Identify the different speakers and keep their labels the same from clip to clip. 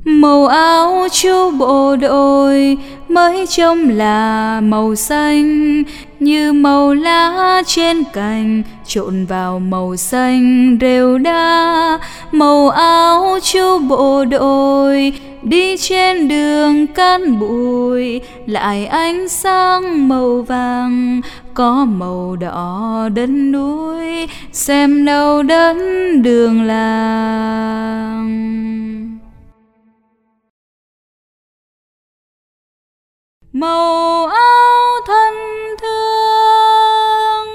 Speaker 1: Màu áo chú bộ đội mới trông là màu xanh, như màu lá trên cành trộn vào màu xanh rêu đa. Màu áo chú bộ đội đi trên đường cát bụi, lại ánh sáng màu vàng có màu đỏ đất núi, xem đâu đất đường làng. Màu áo thân thương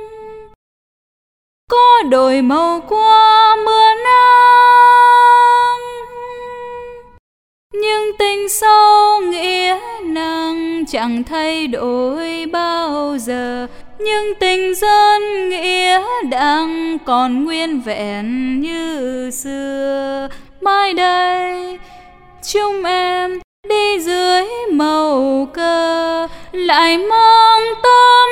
Speaker 1: có đổi màu qua mưa nắng, nhưng tình sâu nghĩa nặng chẳng thay đổi bao giờ. Nhưng tình dân nghĩa đặng còn nguyên vẹn như xưa. Mai đây chúng em đi dưới màu cờ, lại mang tâm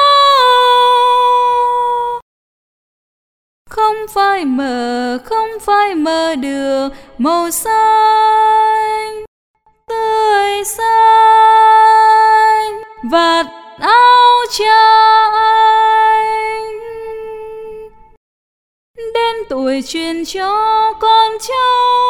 Speaker 1: mơ. Không phải mơ được màu xanh tươi xanh, vạt áo cha anh đến tuổi truyền cho con cháu.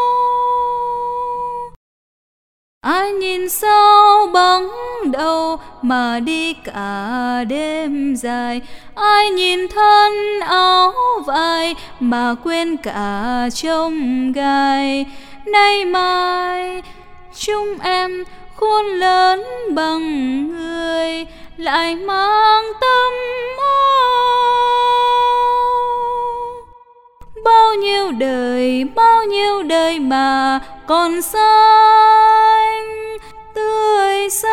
Speaker 1: Ai nhìn sao bóng đầu mà đi cả đêm dài, ai nhìn thân áo vai mà quên cả chông gai. Nay mai chúng em khôn lớn bằng người, lại mang tâm mơ. Bao nhiêu đời mà còn xanh tươi xanh.